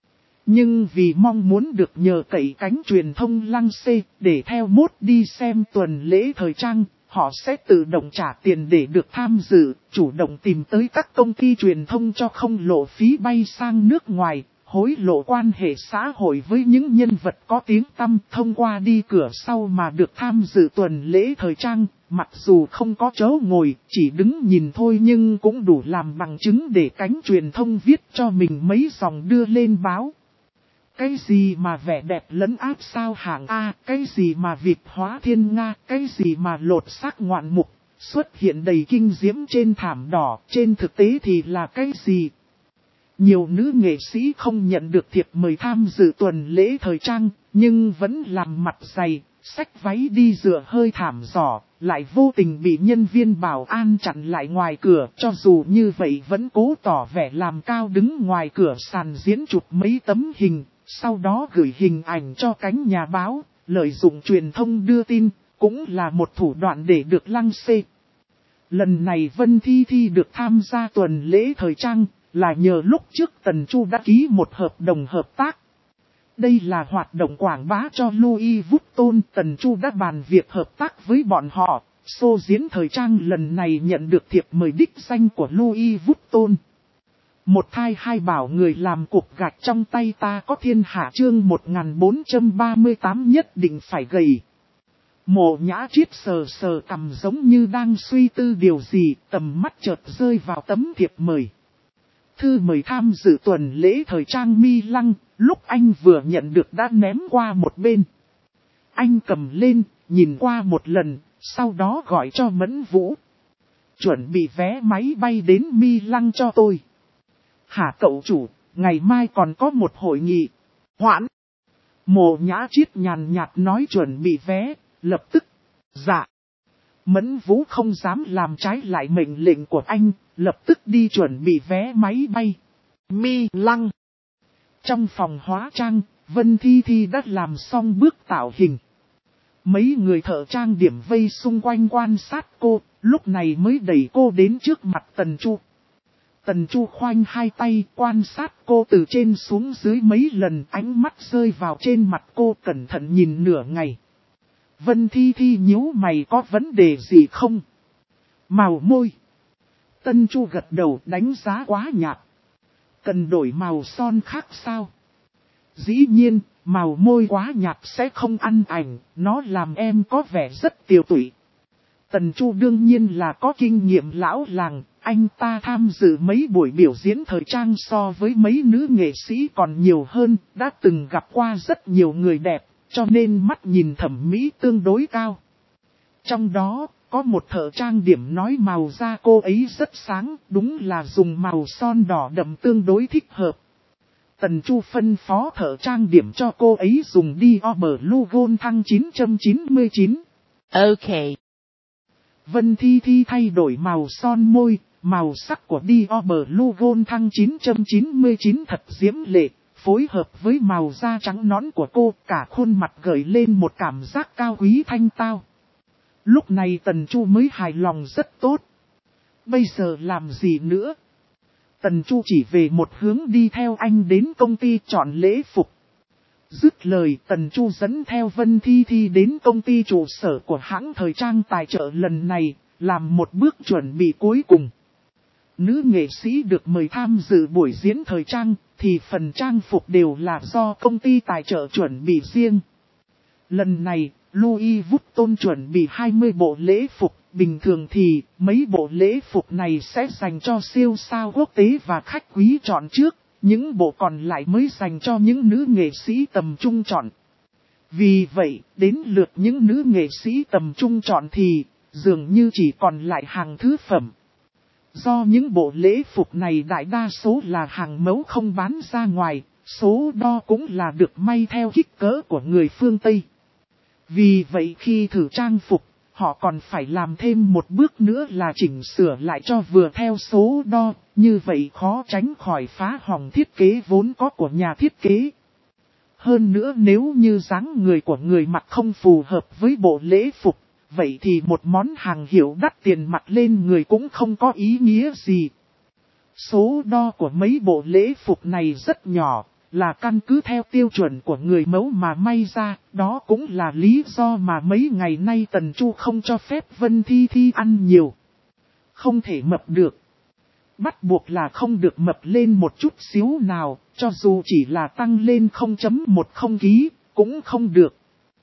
Nhưng vì mong muốn được nhờ cậy cánh truyền thông lăng xê để theo mốt đi xem tuần lễ thời trang, họ sẽ tự động trả tiền để được tham dự, chủ động tìm tới các công ty truyền thông cho không lộ phí bay sang nước ngoài, hối lộ quan hệ xã hội với những nhân vật có tiếng tăm, thông qua đi cửa sau mà được tham dự tuần lễ thời trang. Mặc dù không có chỗ ngồi, chỉ đứng nhìn thôi nhưng cũng đủ làm bằng chứng để cánh truyền thông viết cho mình mấy dòng đưa lên báo. Cái gì mà vẻ đẹp lấn áp sao hạng A, cái gì mà Việt hóa thiên Nga, cái gì mà lột xác ngoạn mục, xuất hiện đầy kinh diễm trên thảm đỏ, trên thực tế thì là cái gì? Nhiều nữ nghệ sĩ không nhận được thiệp mời tham dự tuần lễ thời trang, nhưng vẫn làm mặt dày, xách váy đi dựa hơi thảm giỏ, lại vô tình bị nhân viên bảo an chặn lại ngoài cửa, cho dù như vậy vẫn cố tỏ vẻ làm cao đứng ngoài cửa sàn diễn chụp mấy tấm hình, sau đó gửi hình ảnh cho cánh nhà báo, lợi dụng truyền thông đưa tin, cũng là một thủ đoạn để được lăng xê. Lần này Vân Thi Thi được tham gia tuần lễ thời trang, là nhờ lúc trước Tần Chu đã ký một hợp đồng hợp tác. Đây là hoạt động quảng bá cho Louis Vuitton, Tần Chu đã bàn việc hợp tác với bọn họ. Show diễn thời trang lần này nhận được thiệp mời đích danh của Louis Vuitton. Một thai hai bảo người làm cục gạch trong tay ta có thiên hạ chương 1438 nhất định phải gầy. Mộ Nhã Triết sờ sờ cằm giống như đang suy tư điều gì, tầm mắt chợt rơi vào tấm thiệp mời. Thư mời tham dự tuần lễ thời trang Mi Lăng, lúc anh vừa nhận được đã ném qua một bên. Anh cầm lên, nhìn qua một lần, sau đó gọi cho Mẫn Vũ. Chuẩn bị vé máy bay đến Mi Lăng cho tôi. Hả cậu chủ, ngày mai còn có một hội nghị. Hoãn. Mộ Nhã Triết nhàn nhạt nói chuẩn bị vé, lập tức. Dạ. Mẫn Vũ không dám làm trái lại mệnh lệnh của anh, lập tức đi chuẩn bị vé máy bay. Mi Lăng. Trong phòng hóa trang, Vân Thi Thi đã làm xong bước tạo hình. Mấy người thợ trang điểm vây xung quanh quan sát cô, lúc này mới đẩy cô đến trước mặt Tần Chu. Tần Chu khoanh hai tay quan sát cô từ trên xuống dưới mấy lần, ánh mắt rơi vào trên mặt cô cẩn thận nhìn nửa ngày. Vân Thi Thi nhíu mày có vấn đề gì không? Màu môi. Tần Chu gật đầu đánh giá quá nhạt. Cần đổi màu son khác sao? Dĩ nhiên, màu môi quá nhạt sẽ không ăn ảnh, nó làm em có vẻ rất tiều tụy. Tần Chu đương nhiên là có kinh nghiệm lão làng, anh ta tham dự mấy buổi biểu diễn thời trang so với mấy nữ nghệ sĩ còn nhiều hơn, đã từng gặp qua rất nhiều người đẹp, cho nên mắt nhìn thẩm mỹ tương đối cao. Trong đó, có một thợ trang điểm nói màu da cô ấy rất sáng, đúng là dùng màu son đỏ đậm tương đối thích hợp. Tần Chu phân phó thợ trang điểm cho cô ấy dùng Dior Blue Gold thăng 999. Ok. Vân Thi Thi thay đổi màu son môi, màu sắc của Dior Blue Gold thăng 999 thật diễm lệ, phối hợp với màu da trắng nõn của cô, cả khuôn mặt gợi lên một cảm giác cao quý thanh tao. Lúc này Tần Chu mới hài lòng rất tốt. Bây giờ làm gì nữa? Tần Chu chỉ về một hướng đi theo anh đến công ty chọn lễ phục. Dứt lời Tần Chu dẫn theo Vân Thi Thi đến công ty trụ sở của hãng thời trang tài trợ lần này, làm một bước chuẩn bị cuối cùng. Nữ nghệ sĩ được mời tham dự buổi diễn thời trang, thì phần trang phục đều là do công ty tài trợ chuẩn bị riêng. Lần này, Louis Vuitton chuẩn bị 20 bộ lễ phục, bình thường thì mấy bộ lễ phục này sẽ dành cho siêu sao quốc tế và khách quý chọn trước, những bộ còn lại mới dành cho những nữ nghệ sĩ tầm trung chọn. Vì vậy, đến lượt những nữ nghệ sĩ tầm trung chọn thì dường như chỉ còn lại hàng thứ phẩm. Do những bộ lễ phục này đại đa số là hàng mẫu không bán ra ngoài, số đo cũng là được may theo kích cỡ của người phương Tây. Vì vậy khi thử trang phục, họ còn phải làm thêm một bước nữa là chỉnh sửa lại cho vừa theo số đo, như vậy khó tránh khỏi phá hỏng thiết kế vốn có của nhà thiết kế. Hơn nữa nếu như dáng người của người mặc không phù hợp với bộ lễ phục, vậy thì một món hàng hiệu đắt tiền mặc lên người cũng không có ý nghĩa gì. Số đo của mấy bộ lễ phục này rất nhỏ, là căn cứ theo tiêu chuẩn của người mẫu mà may ra, đó cũng là lý do mà mấy ngày nay Tần Chu không cho phép Vân Thi Thi ăn nhiều. Không thể mập được. Bắt buộc là không được mập lên một chút xíu nào, cho dù chỉ là tăng lên 0.10 kg, cũng không được.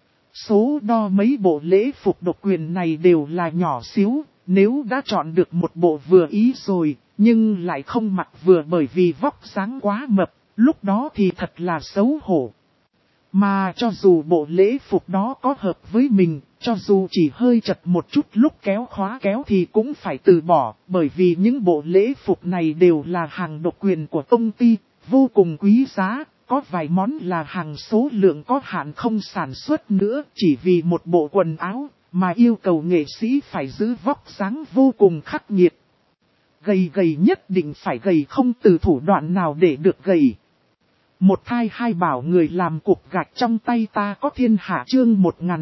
Số đo mấy bộ lễ phục độc quyền này đều là nhỏ xíu, nếu đã chọn được một bộ vừa ý rồi, nhưng lại không mặc vừa bởi vì vóc dáng quá mập, lúc đó thì thật là xấu hổ. Mà cho dù bộ lễ phục đó có hợp với mình, cho dù chỉ hơi chật một chút lúc kéo khóa kéo thì cũng phải từ bỏ, bởi vì những bộ lễ phục này đều là hàng độc quyền của công ty, vô cùng quý giá, có vài món là hàng số lượng có hạn không sản xuất nữa, chỉ vì một bộ quần áo, mà yêu cầu nghệ sĩ phải giữ vóc dáng vô cùng khắc nghiệt. Gầy nhất định phải gầy, không từ thủ đoạn nào để được gầy. Một thai hai bảo người làm cục gạch trong tay ta có thiên hạ chương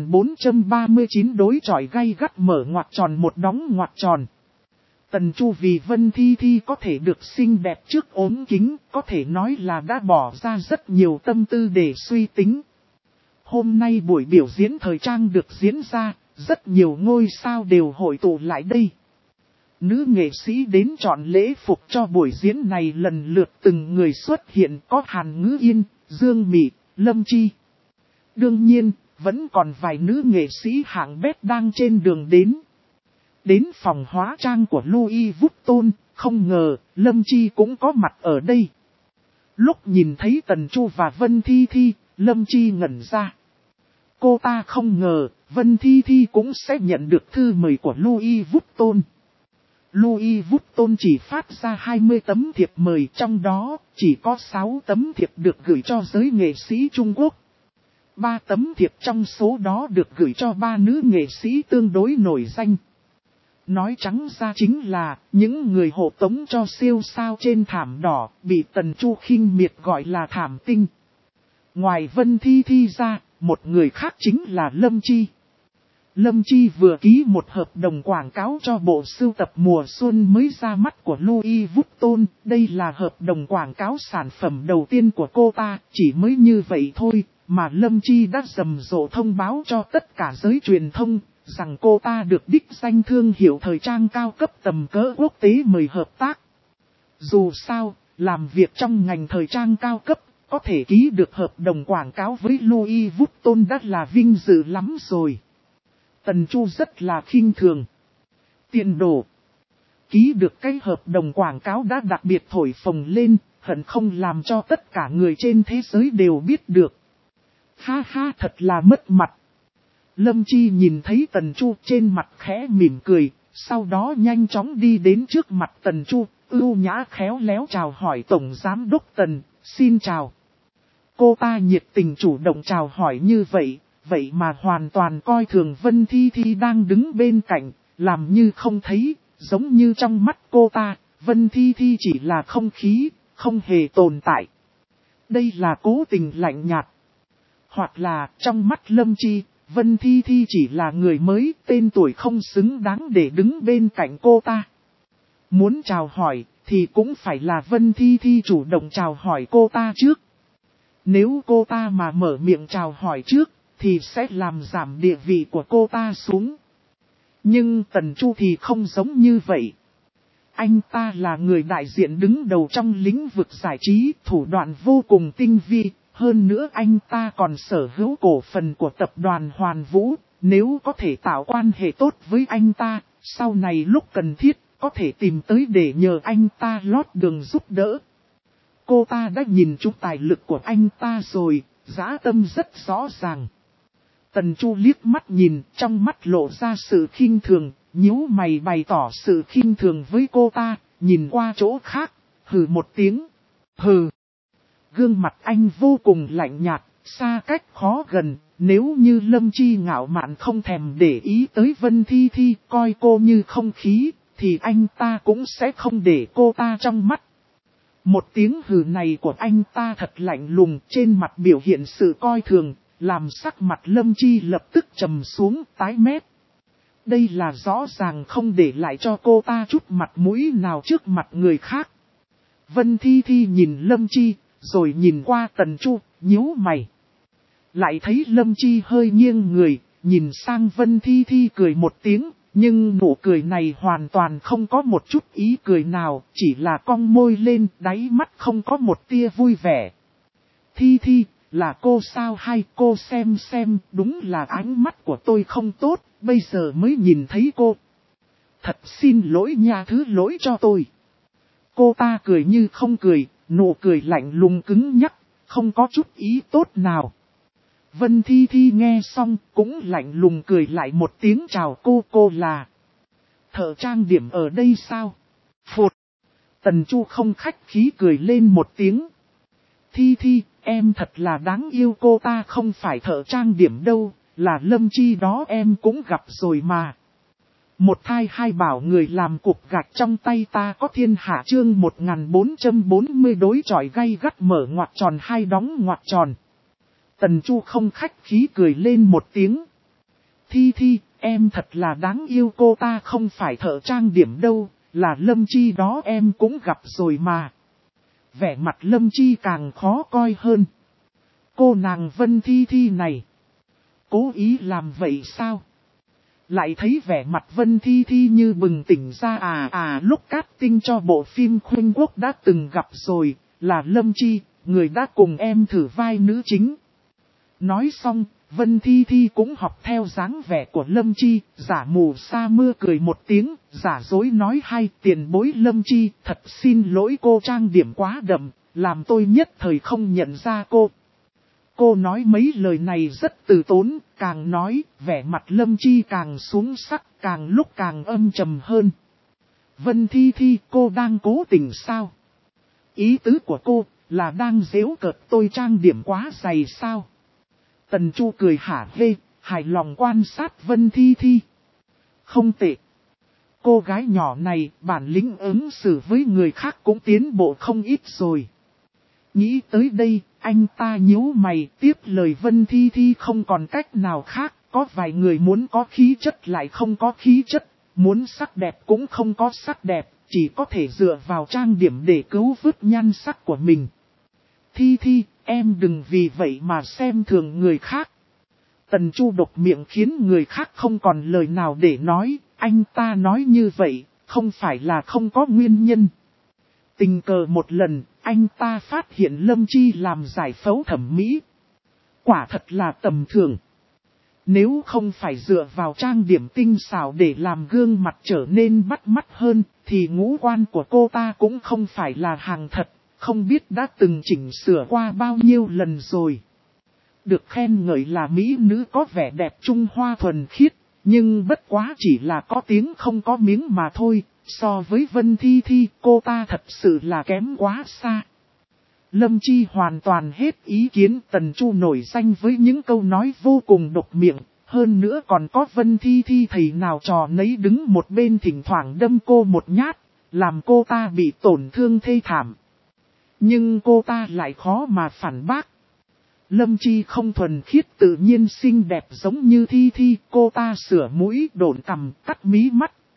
1439 đối chọi gay gắt mở ngoặc tròn một đóng ngoặc tròn. Tần Chu vì Vân Thi Thi có thể được xinh đẹp trước ốm kính, có thể nói là đã bỏ ra rất nhiều tâm tư để suy tính. Hôm nay buổi biểu diễn thời trang được diễn ra, rất nhiều ngôi sao đều hội tụ lại đây. Nữ nghệ sĩ đến chọn lễ phục cho buổi diễn này lần lượt từng người xuất hiện, có Hàn Ngữ Yên, Dương Mị, Lâm Chi. Đương nhiên, vẫn còn vài nữ nghệ sĩ hạng bét đang trên đường đến. Đến phòng hóa trang của Louis Vuitton, không ngờ, Lâm Chi cũng có mặt ở đây. Lúc nhìn thấy Tần Chu và Vân Thi Thi, Lâm Chi ngẩn ra. Cô ta không ngờ, Vân Thi Thi cũng sẽ nhận được thư mời của Louis Vuitton. Louis Vuitton chỉ phát ra 20 tấm thiệp mời, trong đó chỉ có 6 tấm thiệp được gửi cho giới nghệ sĩ Trung Quốc. 3 tấm thiệp trong số đó được gửi cho 3 nữ nghệ sĩ tương đối nổi danh. Nói trắng ra chính là những người hộ tống cho siêu sao trên thảm đỏ, bị Tần Chu khinh miệt gọi là thảm tinh. Ngoài Vân Thi Thi ra, một người khác chính là Lâm Chi. Lâm Chi vừa ký một hợp đồng quảng cáo cho bộ sưu tập mùa xuân mới ra mắt của Louis Vuitton. Đây là hợp đồng quảng cáo sản phẩm đầu tiên của cô ta, chỉ mới như vậy thôi, mà Lâm Chi đã rầm rộ thông báo cho tất cả giới truyền thông, rằng cô ta được đích danh thương hiệu thời trang cao cấp tầm cỡ quốc tế mời hợp tác. Dù sao, làm việc trong ngành thời trang cao cấp, có thể ký được hợp đồng quảng cáo với Louis Vuitton đã là vinh dự lắm rồi. Tần Chu rất là khinh thường. Tiền đồ. Ký được cái hợp đồng quảng cáo đã đặc biệt thổi phồng lên, hận không làm cho tất cả người trên thế giới đều biết được. Ha ha, thật là mất mặt. Lâm Chi nhìn thấy Tần Chu trên mặt khẽ mỉm cười, sau đó nhanh chóng đi đến trước mặt Tần Chu, ưu nhã khéo léo chào hỏi Tổng Giám đốc Tần, xin chào. Cô ta nhiệt tình chủ động chào hỏi như vậy, vậy mà hoàn toàn coi thường Vân Thi Thi đang đứng bên cạnh, làm như không thấy, giống như trong mắt cô ta, Vân Thi Thi chỉ là không khí, không hề tồn tại. Đây là cố tình lạnh nhạt. Hoặc là trong mắt Lâm Chi, Vân Thi Thi chỉ là người mới, tên tuổi không xứng đáng để đứng bên cạnh cô ta. Muốn chào hỏi, thì cũng phải là Vân Thi Thi chủ động chào hỏi cô ta trước. Nếu cô ta mà mở miệng chào hỏi trước, thì sẽ làm giảm địa vị của cô ta xuống. Nhưng Tần Chu thì không giống như vậy. Anh ta là người đại diện đứng đầu trong lĩnh vực giải trí, thủ đoạn vô cùng tinh vi. Hơn nữa anh ta còn sở hữu cổ phần của tập đoàn Hoàn Vũ. Nếu có thể tạo quan hệ tốt với anh ta, sau này lúc cần thiết, có thể tìm tới để nhờ anh ta lót đường giúp đỡ. Cô ta đã nhìn trúng tài lực của anh ta rồi, dã tâm rất rõ ràng. Tần Chu liếc mắt nhìn, trong mắt lộ ra sự khinh thường, nhíu mày bày tỏ sự khinh thường với cô ta, nhìn qua chỗ khác, hừ một tiếng. Hừ. Gương mặt anh vô cùng lạnh nhạt, xa cách khó gần, nếu như Lâm Chi ngạo mạn không thèm để ý tới Vân Thi Thi, coi cô như không khí, thì anh ta cũng sẽ không để cô ta trong mắt. Một tiếng hừ này của anh ta thật lạnh lùng, trên mặt biểu hiện sự coi thường, làm sắc mặt Lâm Chi lập tức trầm xuống, tái mét. Đây là rõ ràng không để lại cho cô ta chút mặt mũi nào trước mặt người khác. Vân Thi Thi nhìn Lâm Chi, rồi nhìn qua Tần Chu, nhíu mày. Lại thấy Lâm Chi hơi nghiêng người, nhìn sang Vân Thi Thi cười một tiếng, nhưng nụ cười này hoàn toàn không có một chút ý cười nào, chỉ là cong môi lên, đáy mắt không có một tia vui vẻ. Thi Thi, là cô sao hay cô xem, đúng là ánh mắt của tôi không tốt, bây giờ mới nhìn thấy cô. Thật xin lỗi nha, thứ lỗi cho tôi. Cô ta cười như không cười, nụ cười lạnh lùng cứng nhắc, không có chút ý tốt nào. Vân Thi Thi nghe xong cũng lạnh lùng cười lại một tiếng chào cô là thợ trang điểm ở đây sao? Phụt! Tần Chu không khách khí cười lên một tiếng. Thi Thi, em thật là đáng yêu, cô ta không phải thợ trang điểm đâu, là Lâm Chi đó em cũng gặp rồi mà. Một thai hai bảo người làm cục gạch trong tay ta có thiên hạ chương 1440 đối chọi gay gắt mở ngoặc tròn hai đóng ngoặc tròn. Tần Chu không khách khí cười lên một tiếng. Thi Thi, em thật là đáng yêu, cô ta không phải thợ trang điểm đâu, là Lâm Chi đó em cũng gặp rồi mà. Vẻ mặt Lâm Chi càng khó coi hơn. Cô nàng Vân Thi Thi này, cố ý làm vậy sao? Lại thấy vẻ mặt Vân Thi Thi như bừng tỉnh ra lúc casting cho bộ phim Khuynh Quốc đã từng gặp rồi, là Lâm Chi, người đã cùng em thử vai nữ chính. Nói xong, Vân Thi Thi cũng học theo dáng vẻ của Lâm Chi, giả mù sa mưa cười một tiếng, giả dối nói hay tiền bối Lâm Chi, thật xin lỗi cô trang điểm quá đậm, làm tôi nhất thời không nhận ra cô. Cô nói mấy lời này rất từ tốn, càng nói, vẻ mặt Lâm Chi càng xuống sắc, càng lúc càng âm trầm hơn. Vân Thi Thi, cô đang cố tình sao? Ý tứ của cô, là đang giễu cợt tôi trang điểm quá dày sao? Tần Chu cười hả hê, hài lòng quan sát Vân Thi Thi. Không tệ. Cô gái nhỏ này, bản lĩnh ứng xử với người khác cũng tiến bộ không ít rồi. Nghĩ tới đây, anh ta nhíu mày, tiếp lời Vân Thi Thi không còn cách nào khác, có vài người muốn có khí chất lại không có khí chất, muốn sắc đẹp cũng không có sắc đẹp, chỉ có thể dựa vào trang điểm để cứu vớt nhan sắc của mình. Thi Thi, em đừng vì vậy mà xem thường người khác. Tần Chu độc miệng khiến người khác không còn lời nào để nói, anh ta nói như vậy, không phải là không có nguyên nhân. Tình cờ một lần, anh ta phát hiện Lâm Chi làm giải phẫu thẩm mỹ. Quả thật là tầm thường. Nếu không phải dựa vào trang điểm tinh xảo để làm gương mặt trở nên bắt mắt hơn, thì ngũ quan của cô ta cũng không phải là hàng thật, không biết đã từng chỉnh sửa qua bao nhiêu lần rồi. Được khen ngợi là mỹ nữ có vẻ đẹp Trung Hoa thuần khiết, nhưng bất quá chỉ là có tiếng không có miếng mà thôi, so với Vân Thi Thi cô ta thật sự là kém quá xa. Lâm Chi hoàn toàn hết ý kiến, Tần Chu nổi danh với những câu nói vô cùng độc miệng, hơn nữa còn có Vân Thi Thi thầy nào trò nấy đứng một bên thỉnh thoảng đâm cô một nhát, làm cô ta bị tổn thương thê thảm. Nhưng cô ta lại khó mà phản bác. Lâm Chi không thuần khiết tự nhiên xinh đẹp giống như Thi Thi, cô ta sửa mũi đổn cằm cắt mí mắt,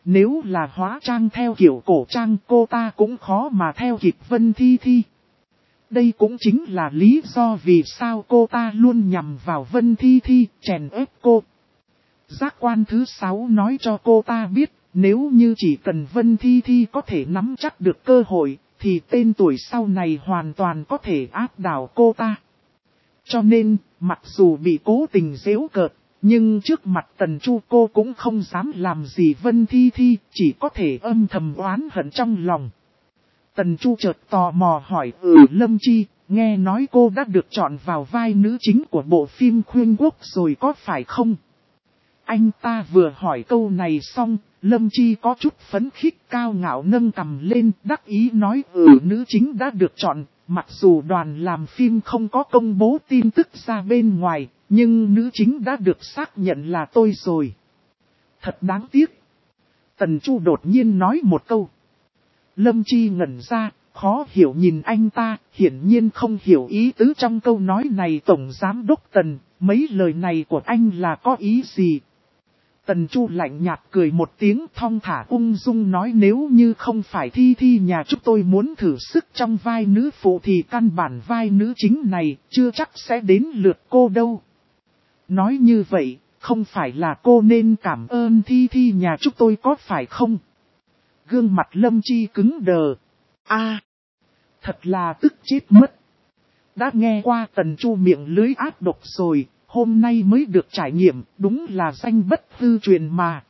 Nếu là hóa trang theo kiểu cổ trang cô ta cũng khó mà theo kịp Vân Thi Thi. Đây cũng chính là lý do vì sao cô ta luôn nhằm vào Vân Thi Thi, chèn ép cô. Giác quan thứ 6 nói cho cô ta biết, nếu như chỉ cần Vân Thi Thi có thể nắm chắc được cơ hội, thì tên tuổi sau này hoàn toàn có thể áp đảo cô ta. Cho nên, mặc dù bị cố tình giễu cợt, nhưng trước mặt Tần Chu cô cũng không dám làm gì Vân Thi Thi, chỉ có thể âm thầm oán hận trong lòng. Tần Chu chợt tò mò hỏi Lâm Chi, nghe nói cô đã được chọn vào vai nữ chính của bộ phim Khuyên Quốc rồi có phải không? Anh ta vừa hỏi câu này xong, Lâm Chi có chút phấn khích cao ngạo nâng cằm lên, đắc ý nói nữ chính đã được chọn, mặc dù đoàn làm phim không có công bố tin tức ra bên ngoài, nhưng nữ chính đã được xác nhận là tôi rồi. Thật đáng tiếc. Tần Chu đột nhiên nói một câu. Lâm Chi ngẩn ra, khó hiểu nhìn anh ta, hiển nhiên không hiểu ý tứ trong câu nói này. Tổng Giám Đốc Tần, mấy lời này của anh là có ý gì? Tần Chu lạnh nhạt cười một tiếng thong thả ung dung nói nếu như không phải Thi Thi nhà chúng tôi muốn thử sức trong vai nữ phụ thì căn bản vai nữ chính này chưa chắc sẽ đến lượt cô đâu. Nói như vậy, không phải là cô nên cảm ơn Thi Thi nhà chúng tôi có phải không? Gương mặt Lâm Chi cứng đờ. Thật là tức chết mất. Đã nghe qua Tần Chu miệng lưới ác độc rồi, hôm nay mới được trải nghiệm, đúng là danh bất hư truyền mà.